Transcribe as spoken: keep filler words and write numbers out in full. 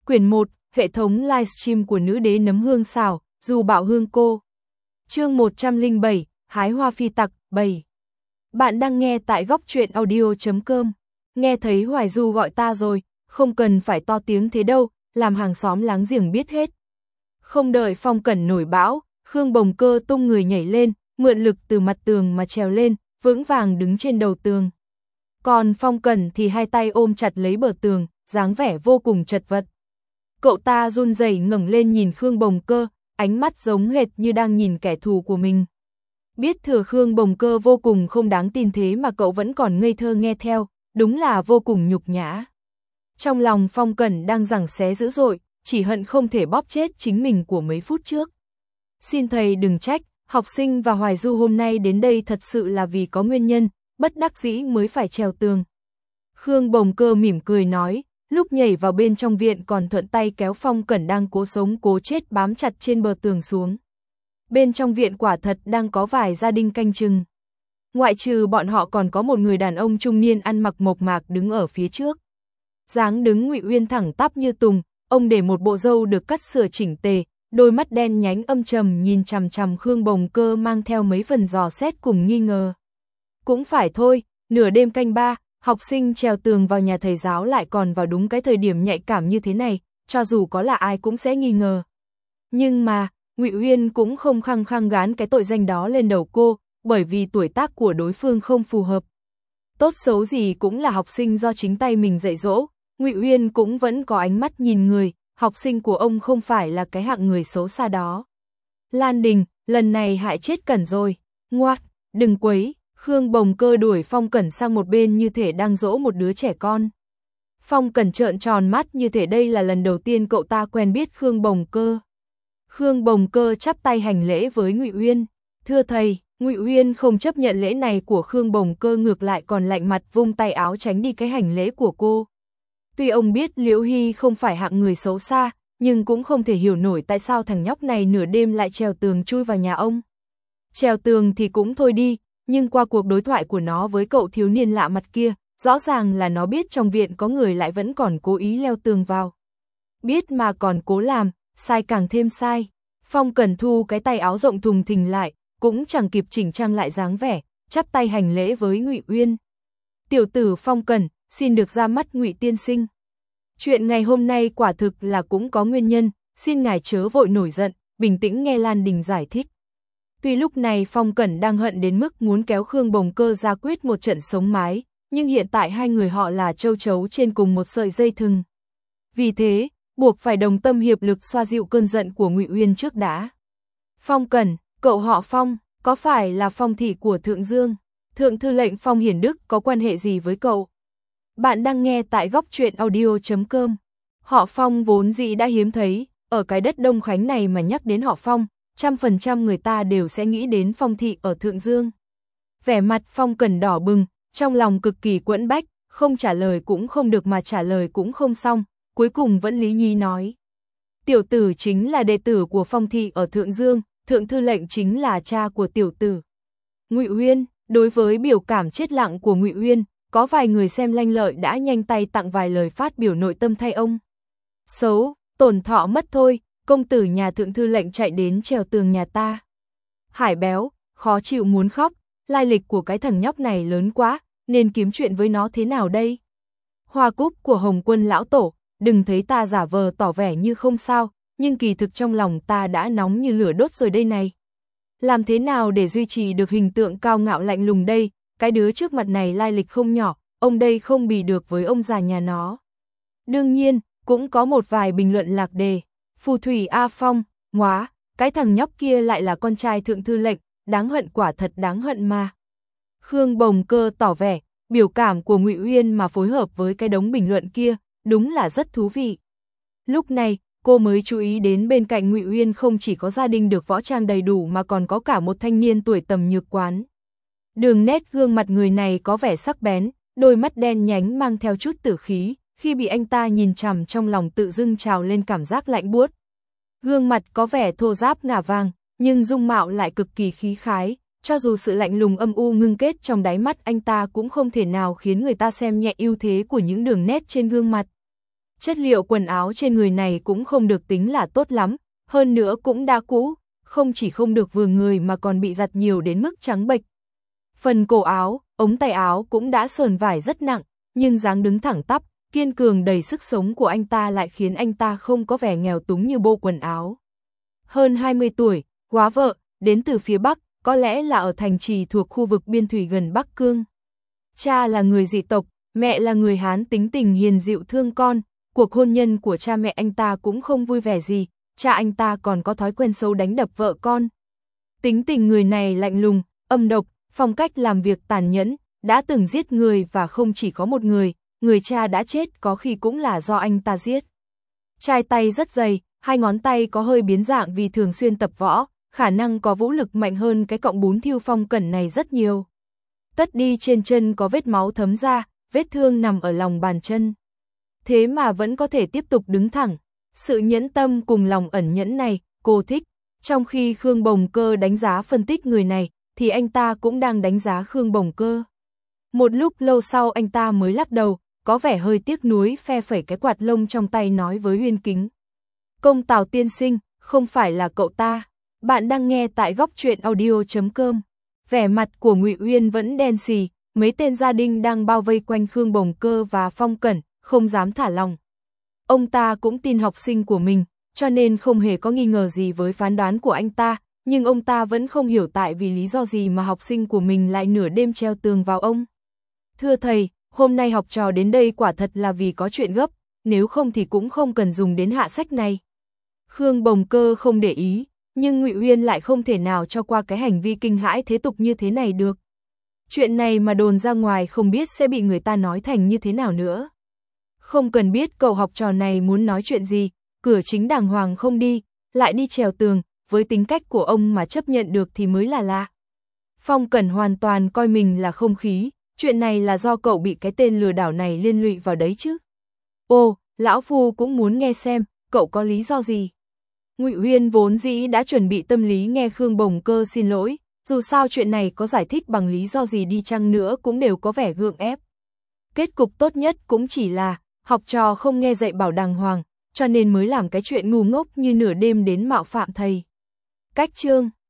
Quyển một, hệ thống livestream của nữ đế nấm hương xào, dù bạo hương cô. Chương một trăm lẻ bảy, hái hoa phi tặc, bảy. Bạn đang nghe tại góc truyện audio chấm com. Nghe thấy Hoài Du gọi ta rồi, không cần phải to tiếng thế đâu, làm hàng xóm láng giềng biết hết. Không đợi Phong Cẩn nổi bão, Khương Bồng Cơ tung người nhảy lên, mượn lực từ mặt tường mà trèo lên, vững vàng đứng trên đầu tường. Còn Phong Cẩn thì hai tay ôm chặt lấy bờ tường, dáng vẻ vô cùng chật vật. Cậu ta run rẩy ngẩng lên nhìn Khương Bồng Cơ, ánh mắt giống hệt như đang nhìn kẻ thù của mình. Biết thừa Khương Bồng Cơ vô cùng không đáng tin thế mà cậu vẫn còn ngây thơ nghe theo, đúng là vô cùng nhục nhã. Trong lòng Phong Cẩn đang giằng xé dữ dội, chỉ hận không thể bóp chết chính mình của mấy phút trước. Xin thầy đừng trách, học sinh và Hoài Du hôm nay đến đây thật sự là vì có nguyên nhân, bất đắc dĩ mới phải trèo tường. Khương Bồng Cơ mỉm cười nói, lúc nhảy vào bên trong viện còn thuận tay kéo Phong Cẩn đang cố sống cố chết bám chặt trên bờ tường xuống. Bên trong viện quả thật đang có vài gia đình canh chừng. Ngoại trừ bọn họ còn có một người đàn ông trung niên ăn mặc mộc mạc đứng ở phía trước. Dáng đứng Ngụy Uyên thẳng tắp như tùng, ông để một bộ râu được cắt sửa chỉnh tề, đôi mắt đen nhánh âm trầm nhìn chằm chằm Khương Bồng Cơ mang theo mấy phần dò xét cùng nghi ngờ. Cũng phải thôi, nửa đêm canh ba, học sinh trèo tường vào nhà thầy giáo lại còn vào đúng cái thời điểm nhạy cảm như thế này, cho dù có là ai cũng sẽ nghi ngờ. Nhưng mà, Ngụy Uyên cũng không khăng khăng gán cái tội danh đó lên đầu cô, bởi vì tuổi tác của đối phương không phù hợp. Tốt xấu gì cũng là học sinh do chính tay mình dạy dỗ, Ngụy Uyên cũng vẫn có ánh mắt nhìn người, học sinh của ông không phải là cái hạng người xấu xa đó. Lan Đình, lần này hại chết Cẩn rồi, ngoác, đừng quấy. Khương Bồng Cơ đuổi Phong Cẩn sang một bên như thể đang dỗ một đứa trẻ con. Phong Cẩn trợn tròn mắt như thể đây là lần đầu tiên cậu ta quen biết Khương Bồng Cơ. Khương Bồng Cơ chắp tay hành lễ với Ngụy Uyên. Thưa thầy, Ngụy Uyên không chấp nhận lễ này của Khương Bồng Cơ, ngược lại còn lạnh mặt vung tay áo tránh đi cái hành lễ của cô. Tuy ông biết Liễu Hy không phải hạng người xấu xa, nhưng cũng không thể hiểu nổi tại sao thằng nhóc này nửa đêm lại trèo tường chui vào nhà ông. Trèo tường thì cũng thôi đi, nhưng qua cuộc đối thoại của nó với cậu thiếu niên lạ mặt kia, rõ ràng là nó biết trong viện có người lại vẫn còn cố ý leo tường vào. Biết mà còn cố làm, sai càng thêm sai. Phong Cẩn thu cái tay áo rộng thùng thình lại, cũng chẳng kịp chỉnh trang lại dáng vẻ, chắp tay hành lễ với Ngụy Uyên. Tiểu tử Phong Cẩn, xin được ra mắt Ngụy tiên sinh. Chuyện ngày hôm nay quả thực là cũng có nguyên nhân, xin ngài chớ vội nổi giận, bình tĩnh nghe Lan Đình giải thích. Tuy lúc này Phong Cẩn đang hận đến mức muốn kéo Khương Bồng Cơ ra quyết một trận sống mái, nhưng hiện tại hai người họ là châu chấu trên cùng một sợi dây thừng. Vì thế, buộc phải đồng tâm hiệp lực xoa dịu cơn giận của Ngụy Uyên trước đã. Phong Cẩn, cậu họ Phong, có phải là phong thị của Thượng Dương? Thượng thư lệnh Phong Hiển Đức có quan hệ gì với cậu? Bạn đang nghe tại góc truyện audio chấm com. Họ Phong vốn dĩ đã hiếm thấy, ở cái đất Đông Khánh này mà nhắc đến họ Phong, trăm phần trăm người ta đều sẽ nghĩ đến Phong thị ở Thượng Dương. Vẻ mặt Phong Cẩn đỏ bừng, trong lòng cực kỳ quẫn bách, không trả lời cũng không được mà trả lời cũng không xong, cuối cùng vẫn lý nhí nói. Tiểu tử chính là đệ tử của Phong thị ở Thượng Dương, Thượng thư lệnh chính là cha của tiểu tử. Ngụy Uyên, đối với biểu cảm chết lặng của Ngụy Uyên, có vài người xem lanh lợi đã nhanh tay tặng vài lời phát biểu nội tâm thay ông. Xấu, tổn thọ mất thôi, công tử nhà Thượng thư lệnh chạy đến trèo tường nhà ta. Hải béo, khó chịu muốn khóc, lai lịch của cái thằng nhóc này lớn quá, nên kiếm chuyện với nó thế nào đây? Hoa cúc của Hồng Quân lão tổ, đừng thấy ta giả vờ tỏ vẻ như không sao, nhưng kỳ thực trong lòng ta đã nóng như lửa đốt rồi đây này. Làm thế nào để duy trì được hình tượng cao ngạo lạnh lùng đây? Cái đứa trước mặt này lai lịch không nhỏ, ông đây không bì được với ông già nhà nó. Đương nhiên, cũng có một vài bình luận lạc đề. Phù thủy A Phong, ngóa, cái thằng nhóc kia lại là con trai Thượng thư lệnh, đáng hận, quả thật đáng hận mà. Khương Bồng Cơ tỏ vẻ, biểu cảm của Ngụy Uyên mà phối hợp với cái đống bình luận kia, đúng là rất thú vị. Lúc này, cô mới chú ý đến bên cạnh Ngụy Uyên không chỉ có gia đình được võ trang đầy đủ mà còn có cả một thanh niên tuổi tầm nhược quán. Đường nét gương mặt người này có vẻ sắc bén, đôi mắt đen nhánh mang theo chút tử khí, khi bị anh ta nhìn chằm trong lòng tự dưng trào lên cảm giác lạnh buốt. Gương mặt có vẻ thô ráp ngả vàng, nhưng dung mạo lại cực kỳ khí khái, cho dù sự lạnh lùng âm u ngưng kết trong đáy mắt anh ta cũng không thể nào khiến người ta xem nhẹ ưu thế của những đường nét trên gương mặt. Chất liệu quần áo trên người này cũng không được tính là tốt lắm, hơn nữa cũng đã cũ, không chỉ không được vừa người mà còn bị giặt nhiều đến mức trắng bệch. Phần cổ áo, ống tay áo cũng đã sờn vải rất nặng, nhưng dáng đứng thẳng tắp, kiên cường đầy sức sống của anh ta lại khiến anh ta không có vẻ nghèo túng như bộ quần áo. Hơn hai mươi tuổi, góa vợ, đến từ phía Bắc, có lẽ là ở thành trì thuộc khu vực biên thủy gần Bắc Cương. Cha là người dị tộc, mẹ là người Hán tính tình hiền dịu thương con, cuộc hôn nhân của cha mẹ anh ta cũng không vui vẻ gì, cha anh ta còn có thói quen xấu đánh đập vợ con. Tính tình người này lạnh lùng, âm độc, phong cách làm việc tàn nhẫn, đã từng giết người và không chỉ có một người, người cha đã chết có khi cũng là do anh ta giết. Trai tay rất dày, hai ngón tay có hơi biến dạng vì thường xuyên tập võ, khả năng có vũ lực mạnh hơn cái cọng bún thiêu Phong Cẩn này rất nhiều. Tất đi trên chân có vết máu thấm ra, vết thương nằm ở lòng bàn chân. Thế mà vẫn có thể tiếp tục đứng thẳng. Sự nhẫn tâm cùng lòng ẩn nhẫn này, cô thích. Trong khi Khương Bồng Cơ đánh giá phân tích người này, thì anh ta cũng đang đánh giá Khương Bồng Cơ. Một lúc lâu sau anh ta mới lắc đầu, có vẻ hơi tiếc nuối phe phẩy cái quạt lông trong tay nói với Uyên Kính. Công Tào tiên sinh, không phải là cậu ta. Bạn đang nghe tại góc truyện audio chấm com. Vẻ mặt của Ngụy Uyên vẫn đen xì, mấy tên gia đình đang bao vây quanh Khương Bồng Cơ và Phong Cẩn, không dám thả lòng. Ông ta cũng tin học sinh của mình, cho nên không hề có nghi ngờ gì với phán đoán của anh ta, nhưng ông ta vẫn không hiểu tại vì lý do gì mà học sinh của mình lại nửa đêm treo tường vào ông. Thưa thầy, hôm nay học trò đến đây quả thật là vì có chuyện gấp, nếu không thì cũng không cần dùng đến hạ sách này. Khương Bồng Cơ không để ý, nhưng Ngụy Uyên lại không thể nào cho qua cái hành vi kinh hãi thế tục như thế này được. Chuyện này mà đồn ra ngoài không biết sẽ bị người ta nói thành như thế nào nữa. Không cần biết cậu học trò này muốn nói chuyện gì, cửa chính đàng hoàng không đi, lại đi trèo tường, với tính cách của ông mà chấp nhận được thì mới là lạ. Phong Cẩn hoàn toàn coi mình là không khí, chuyện này là do cậu bị cái tên lừa đảo này liên lụy vào đấy chứ. Ồ, lão phu cũng muốn nghe xem, cậu có lý do gì? Ngụy Uyên vốn dĩ đã chuẩn bị tâm lý nghe Khương Bồng Cơ xin lỗi, dù sao chuyện này có giải thích bằng lý do gì đi chăng nữa cũng đều có vẻ gượng ép. Kết cục tốt nhất cũng chỉ là, học trò không nghe dạy bảo đàng hoàng, cho nên mới làm cái chuyện ngu ngốc như nửa đêm đến mạo phạm thầy. Cách chương